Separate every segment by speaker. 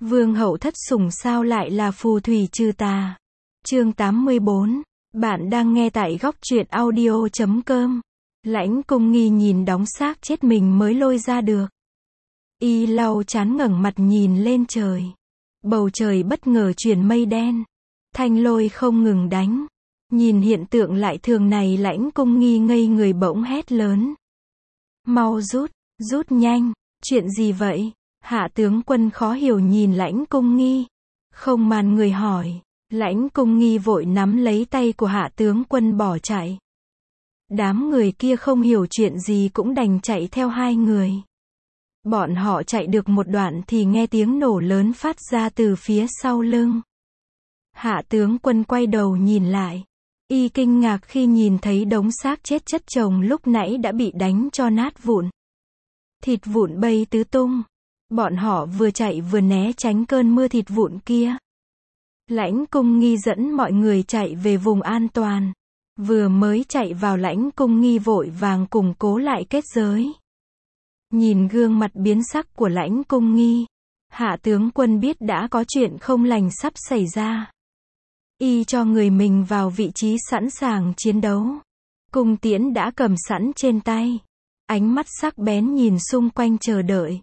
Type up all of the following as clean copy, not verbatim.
Speaker 1: Vương hậu thất sủng sao lại là phù thủy trừ tà. Chương 84. Bạn đang nghe tại góc truyện audio.com. Lãnh Cung Nghi nhìn đống xác chết mình mới lôi ra được. Y lau chán ngẩng mặt nhìn lên trời. Bầu trời bất ngờ chuyển mây đen. Thanh lôi không ngừng đánh. Nhìn hiện tượng lại thường này, Lãnh Cung Nghi ngây người bỗng hét lớn. Mau rút nhanh, chuyện gì vậy? Hạ tướng quân khó hiểu nhìn Lãnh Cung Nghi. Không màn người hỏi. Lãnh Cung Nghi vội nắm lấy tay của Hạ tướng quân bỏ chạy. Đám người kia không hiểu chuyện gì cũng đành chạy theo hai người. Bọn họ chạy được một đoạn thì nghe tiếng nổ lớn phát ra từ phía sau lưng. Hạ tướng quân quay đầu nhìn lại. Y kinh ngạc khi nhìn thấy đống xác chết chất chồng lúc nãy đã bị đánh cho nát vụn. Thịt vụn bay tứ tung. Bọn họ vừa chạy vừa né tránh cơn mưa thịt vụn kia. Lãnh Cung Nghi dẫn mọi người chạy về vùng an toàn. Vừa mới chạy vào, Lãnh Cung Nghi vội vàng củng cố lại kết giới. Nhìn gương mặt biến sắc của Lãnh Cung Nghi, Hạ tướng quân biết đã có chuyện không lành sắp xảy ra. Y cho người mình vào vị trí sẵn sàng chiến đấu. Cung tiễn đã cầm sẵn trên tay. Ánh mắt sắc bén nhìn xung quanh chờ đợi.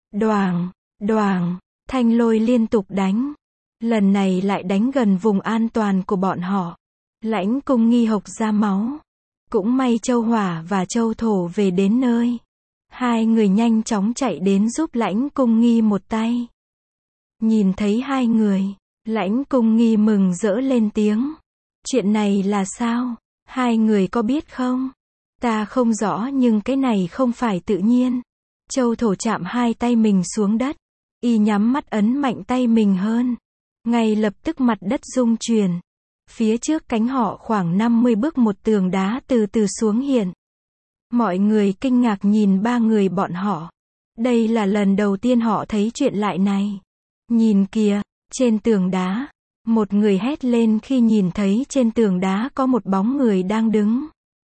Speaker 1: Đoàng, thanh lôi liên tục đánh. Lần này lại đánh gần vùng an toàn của bọn họ. Lãnh Cung Nghi hộc ra máu. Cũng may Châu Hỏa và Châu Thổ về đến nơi. Hai người nhanh chóng chạy đến giúp Lãnh Cung Nghi một tay. Nhìn thấy hai người, Lãnh Cung Nghi mừng rỡ lên tiếng. Chuyện này là sao? Hai người có biết không? Ta không rõ nhưng cái này không phải tự nhiên. Châu Thổ chạm hai tay mình xuống đất. Y nhắm mắt ấn mạnh tay mình hơn. Ngay lập tức mặt đất rung chuyển. Phía trước cánh họ khoảng 50 bước một tường đá từ từ xuống hiện. Mọi người kinh ngạc nhìn ba người bọn họ. Đây là lần đầu tiên họ thấy chuyện lạ này. Nhìn kìa, trên tường đá. Một người hét lên khi nhìn thấy trên tường đá có một bóng người đang đứng.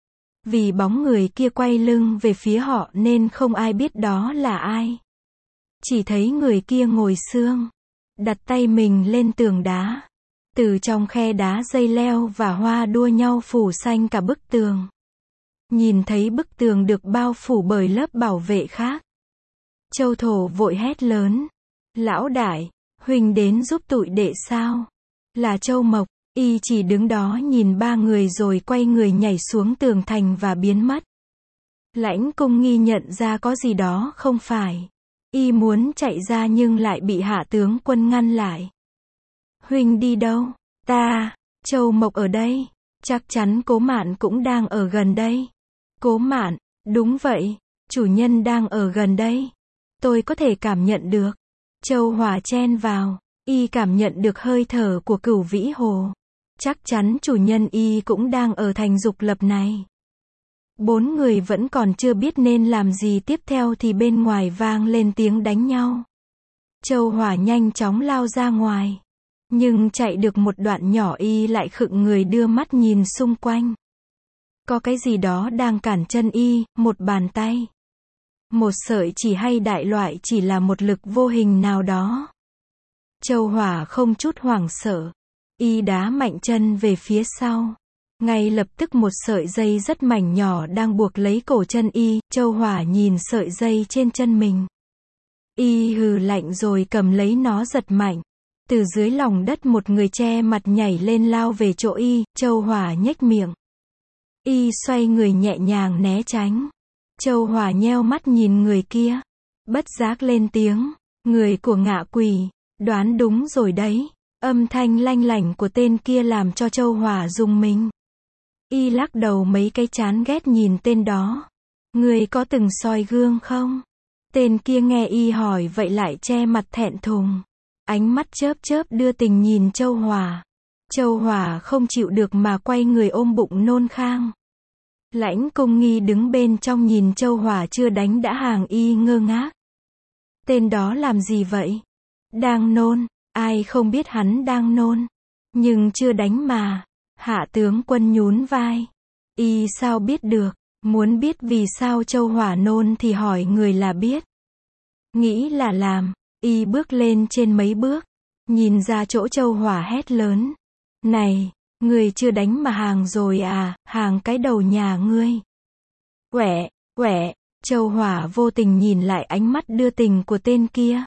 Speaker 1: Vì bóng người kia quay lưng về phía họ nên không ai biết đó là ai. Chỉ thấy người kia ngồi xương. Đặt tay mình lên tường đá. Từ trong khe đá dây leo và hoa đua nhau phủ xanh cả bức tường. Nhìn thấy bức tường được bao phủ bởi lớp bảo vệ khác. Châu Thổ vội hét lớn. Lão đại, huynh đến giúp tụi đệ sao? Là Châu Mộc. Y chỉ đứng đó nhìn ba người rồi quay người nhảy xuống tường thành và biến mất. Lãnh Cung Nghi nhận ra có gì đó không phải. Y muốn chạy ra nhưng lại bị Hạ tướng quân ngăn lại. Huynh đi đâu? Châu Mộc ở đây. Chắc chắn Cố Mạn cũng đang ở gần đây. Cố Mạn, đúng vậy, chủ nhân đang ở gần đây. Tôi có thể cảm nhận được. Châu Hỏa chen vào. Y cảm nhận được hơi thở của Cửu Vĩ Hồ. Chắc chắn chủ nhân Y cũng đang ở thành Dục Lập này. Bốn người vẫn còn chưa biết nên làm gì tiếp theo thì bên ngoài vang lên tiếng đánh nhau. Châu Hỏa nhanh chóng lao ra ngoài. Nhưng chạy được một đoạn nhỏ Y lại khựng người đưa mắt nhìn xung quanh. Có cái gì đó đang cản chân Y, một bàn tay. Một sợi chỉ hay đại loại chỉ là một lực vô hình nào đó. Châu Hỏa không chút hoảng sợ. Y đá mạnh chân về phía sau. Ngay lập tức một sợi dây rất mảnh nhỏ đang buộc lấy cổ chân Y. Châu Hỏa nhìn sợi dây trên chân mình. Y hừ lạnh rồi cầm lấy nó giật mạnh. Từ dưới lòng đất một người che mặt nhảy lên lao về chỗ Y. Châu Hỏa nhếch miệng. Y xoay người nhẹ nhàng né tránh. Châu Hỏa nheo mắt nhìn người kia. Bất giác lên tiếng. Người của Ngạ Quỷ. Đoán đúng rồi đấy. Âm thanh lanh lảnh của tên kia làm cho Châu Hỏa rùng mình. Y lắc đầu mấy cái chán ghét nhìn tên đó. Người có từng soi gương không? Tên kia nghe Y hỏi vậy lại che mặt thẹn thùng. Ánh mắt chớp chớp đưa tình nhìn Châu Hỏa. Châu Hỏa không chịu được mà quay người ôm bụng nôn khang. Lãnh Cung Nghi đứng bên trong nhìn Châu Hỏa chưa đánh đã hàng Y ngơ ngác. Tên đó làm gì vậy? Đang nôn. Ai không biết hắn đang nôn. Nhưng chưa đánh mà. Hạ tướng quân nhún vai. Y sao biết được? Muốn biết vì sao Châu Hỏa nôn thì hỏi người là biết. Nghĩ là làm. Y bước lên trên mấy bước, nhìn ra chỗ Châu Hỏa hét lớn. Này, người chưa đánh mà hàng rồi à, hàng cái đầu nhà ngươi. Quẹ, quẹ, Châu Hỏa vô tình nhìn lại ánh mắt đưa tình của tên kia.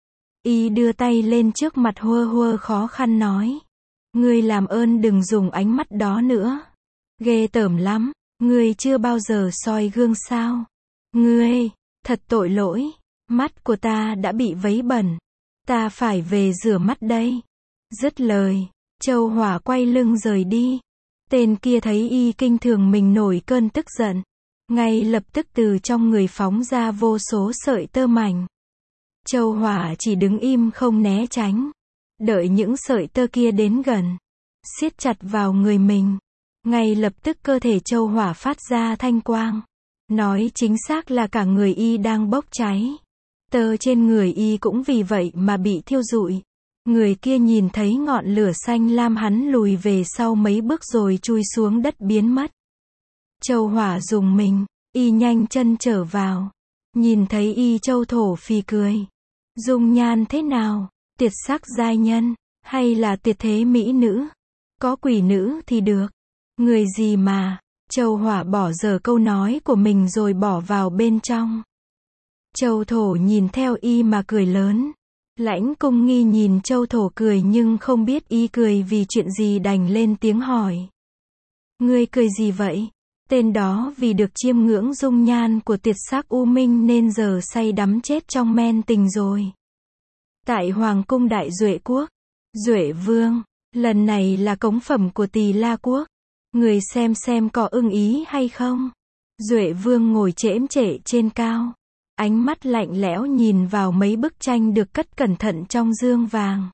Speaker 1: Y đưa tay lên trước mặt hơ hơ khó khăn nói. Ngươi làm ơn đừng dùng ánh mắt đó nữa. Ghê tởm lắm, ngươi chưa bao giờ soi gương sao? Ngươi, thật tội lỗi, mắt của ta đã bị vấy bẩn. Ta phải về rửa mắt đây. Dứt lời, Châu Hỏa quay lưng rời đi. Tên kia thấy y kinh thường mình nổi cơn tức giận. Ngay lập tức từ trong người phóng ra vô số sợi tơ mảnh. Châu Hỏa chỉ đứng im không né tránh. Đợi những sợi tơ kia đến gần. Siết chặt vào người mình. Ngay lập tức cơ thể Châu Hỏa phát ra thanh quang. Nói chính xác là cả người y đang bốc cháy. Tơ trên người y cũng vì vậy mà bị thiêu rụi. Người kia nhìn thấy ngọn lửa xanh lam hắn lùi về sau mấy bước rồi chui xuống đất biến mất. Châu Hỏa dùng mình, y nhanh chân trở vào. Nhìn thấy y Châu thổ phì cười. Dung nhan thế nào? Tuyệt sắc giai nhân, hay là tuyệt thế mỹ nữ? Có quỷ nữ thì được. Người gì mà? Châu Hỏa bỏ dở câu nói của mình rồi bỏ vào bên trong. Châu thổ nhìn theo y mà cười lớn. Lãnh Cung Nghi nhìn Châu thổ cười nhưng không biết y cười vì chuyện gì đành lên tiếng hỏi. Ngươi cười gì vậy? Tên đó vì được chiêm ngưỡng dung nhan của tuyệt sắc U Minh nên giờ say đắm chết trong men tình rồi. Tại Hoàng cung Đại Duệ Quốc, Duệ Vương, lần này là cống phẩm của Tỳ La Quốc. Người xem có ưng ý hay không? Duệ Vương ngồi chễm trệ trên cao. Ánh mắt lạnh lẽo nhìn vào mấy bức tranh được cất cẩn thận trong dương vàng.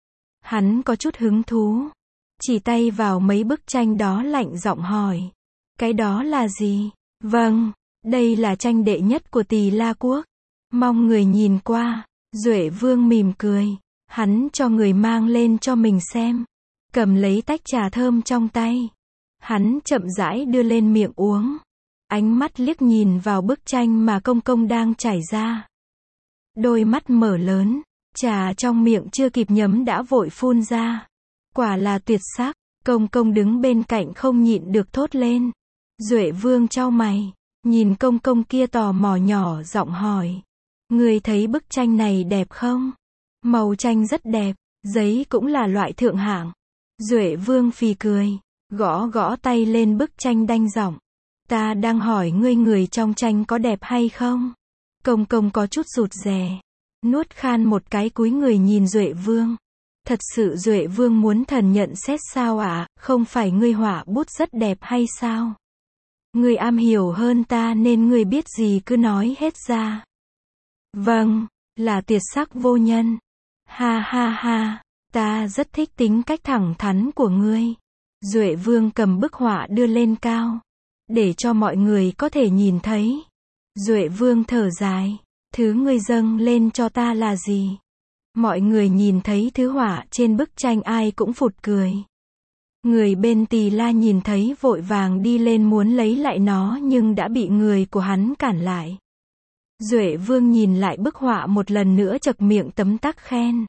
Speaker 1: Hắn có chút hứng thú. Chỉ tay vào mấy bức tranh đó lạnh giọng hỏi. Cái đó là gì? Vâng, đây là tranh đệ nhất của Tỳ La Quốc. Mong người nhìn qua. Duệ Vương mỉm cười. Hắn cho người mang lên cho mình xem. Cầm lấy tách trà thơm trong tay. Hắn chậm rãi đưa lên miệng uống. Ánh mắt liếc nhìn vào bức tranh mà công công đang trải ra. Đôi mắt mở lớn. Trà trong miệng chưa kịp nhấm đã vội phun ra. Quả là tuyệt sắc. Công công đứng bên cạnh không nhịn được thốt lên. Duệ Vương chau mày. Nhìn công công kia tò mò nhỏ giọng hỏi. Người thấy bức tranh này đẹp không? Màu tranh rất đẹp. Giấy cũng là loại thượng hạng. Duệ Vương phì cười. Gõ gõ tay lên bức tranh đanh giọng. Ta đang hỏi ngươi người trong tranh có đẹp hay không? Công công có chút rụt rè. Nuốt khan một cái cúi người nhìn Duệ Vương. Thật sự Duệ Vương muốn thần nhận xét sao ạ? Không phải ngươi họa bút rất đẹp hay sao? Ngươi am hiểu hơn ta nên ngươi biết gì cứ nói hết ra. Vâng, là tuyệt sắc vô nhân. Ha ha ha, ta rất thích tính cách thẳng thắn của ngươi. Duệ Vương cầm bức họa đưa lên cao. Để cho mọi người có thể nhìn thấy. Duệ Vương thở dài. Thứ ngươi dâng lên cho ta là gì? Mọi người nhìn thấy thứ họa trên bức tranh ai cũng phụt cười. Người bên Tỳ La nhìn thấy vội vàng đi lên muốn lấy lại nó nhưng đã bị người của hắn cản lại. Duệ Vương nhìn lại bức họa một lần nữa chậc miệng tấm tắc khen.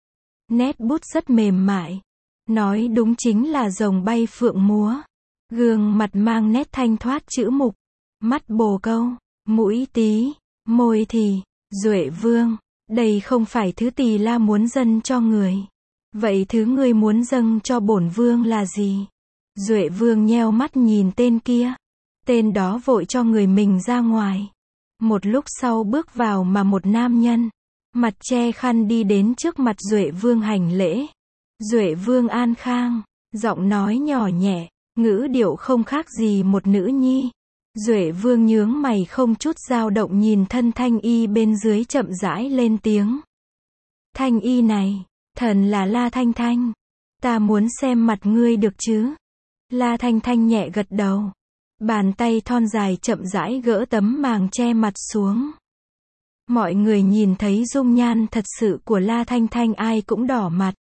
Speaker 1: Nét bút rất mềm mại. Nói đúng chính là rồng bay phượng múa. Gương mặt mang nét thanh thoát chữ mục. Mắt bồ câu, mũi tí, môi thì. Duệ Vương, đây không phải thứ Tỳ La muốn dâng cho người. Vậy thứ ngươi muốn dâng cho bổn vương là gì? Duệ Vương nheo mắt nhìn tên kia. Tên đó vội cho người mình ra ngoài. Một lúc sau bước vào mà một nam nhân. Mặt che khăn đi đến trước mặt Duệ Vương hành lễ. Duệ Vương an khang. Giọng nói nhỏ nhẹ. Ngữ điệu không khác gì một nữ nhi. Duệ Vương nhướng mày không chút dao động nhìn thân Thanh Y bên dưới chậm rãi lên tiếng. Thanh Y này, thần là La Thanh Thanh. Ta muốn xem mặt ngươi được chứ? La Thanh Thanh nhẹ gật đầu. Bàn tay thon dài chậm rãi gỡ tấm màng che mặt xuống. Mọi người nhìn thấy dung nhan thật sự của La Thanh Thanh ai cũng đỏ mặt.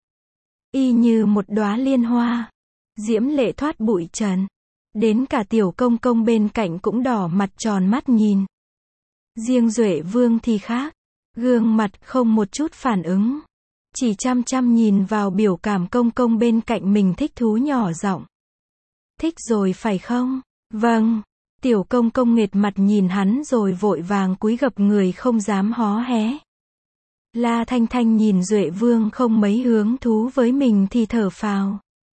Speaker 1: Y như một đóa liên hoa. Diễm lệ thoát bụi trần. Đến cả tiểu công công bên cạnh cũng đỏ mặt tròn mắt nhìn. Riêng Duệ Vương thì khác. Gương mặt không một chút phản ứng. Chỉ chăm chăm nhìn vào biểu cảm công công bên cạnh mình, thích thú nhỏ giọng. Thích rồi phải không? Vâng. Tiểu công công nghệt mặt nhìn hắn rồi vội vàng cúi gập người không dám hó hé. La Thanh Thanh nhìn Duệ Vương không mấy hứng thú với mình thì thở phào.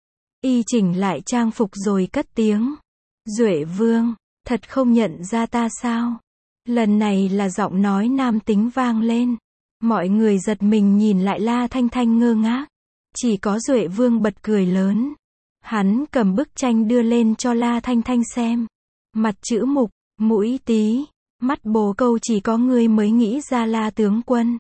Speaker 1: Y chỉnh lại trang phục rồi cất tiếng. Duệ Vương, thật không nhận ra ta sao? Lần này là giọng nói nam tính vang lên. Mọi người giật mình nhìn lại La Thanh Thanh ngơ ngác. Chỉ có Duệ Vương bật cười lớn. Hắn cầm bức tranh đưa lên cho La Thanh Thanh xem. Mặt chữ mục, mũi tí, mắt bồ câu, chỉ có ngươi mới nghĩ ra La tướng quân.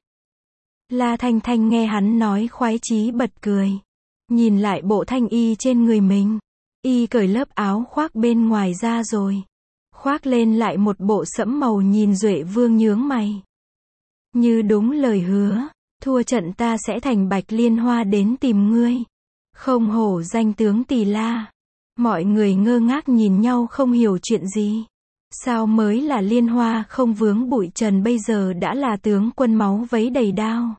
Speaker 1: La Thanh Thanh nghe hắn nói khoái chí bật cười. Nhìn lại bộ thanh y trên người mình. Y cởi lớp áo khoác bên ngoài ra rồi khoác lên lại một bộ sẫm màu, nhìn Duệ Vương nhướng mày. Như đúng lời hứa, thua trận ta sẽ thành Bạch Liên Hoa đến tìm ngươi. Không hổ danh tướng Tỳ La. Mọi người ngơ ngác nhìn nhau không hiểu chuyện gì. Sao mới là Liên Hoa không vướng bụi trần bây giờ đã là tướng quân máu vấy đầy đao.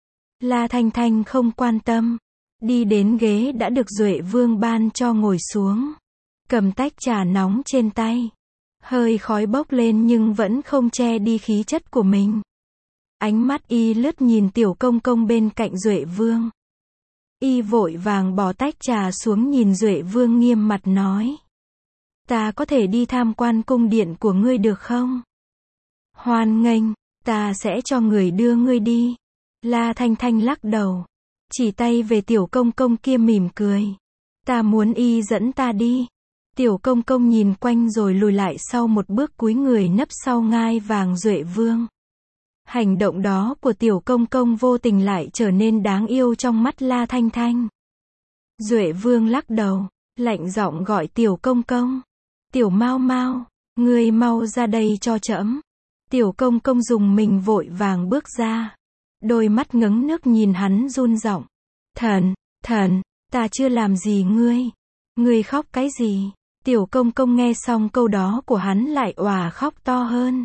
Speaker 1: La Thanh Thanh không quan tâm. Đi đến ghế đã được Duệ Vương ban cho ngồi xuống. Cầm tách trà nóng trên tay. Hơi khói bốc lên nhưng vẫn không che đi khí chất của mình. Ánh mắt y lướt nhìn tiểu công công bên cạnh Duệ Vương. Y vội vàng bỏ tách trà xuống, nhìn Duệ Vương nghiêm mặt nói. Ta có thể đi tham quan cung điện của ngươi được không? Hoan nghênh, ta sẽ cho người đưa ngươi đi. La Thanh Thanh lắc đầu. Chỉ tay về tiểu công công kia mỉm cười. Ta muốn y dẫn ta đi. Tiểu công công nhìn quanh rồi lùi lại sau một bước, cúi người nấp sau ngai vàng Duệ Vương. Hành động đó của tiểu công công vô tình lại trở nên đáng yêu trong mắt La Thanh Thanh. Duệ Vương lắc đầu, lạnh giọng gọi tiểu công công. Tiểu Mau Mau, ngươi mau ra đây cho trẫm. Tiểu công công dùng mình vội vàng bước ra. Đôi mắt ngấn nước nhìn hắn run giọng. Thần, ta chưa làm gì ngươi. Ngươi khóc cái gì? Tiểu công công nghe xong câu đó của hắn lại òa khóc to hơn.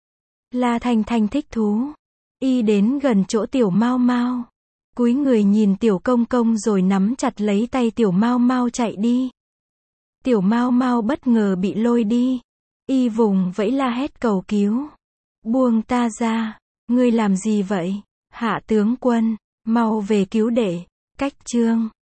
Speaker 1: La Thanh Thanh thích thú. Y đến gần chỗ tiểu Mau Mau. Cúi người nhìn tiểu công công rồi nắm chặt lấy tay tiểu Mau Mau chạy đi. Tiểu Mau Mau bất ngờ bị lôi đi. Y vùng vẫy la hét cầu cứu. Buông ta ra. Ngươi làm gì vậy? Hạ tướng quân, mau về cứu đệ. Cách chương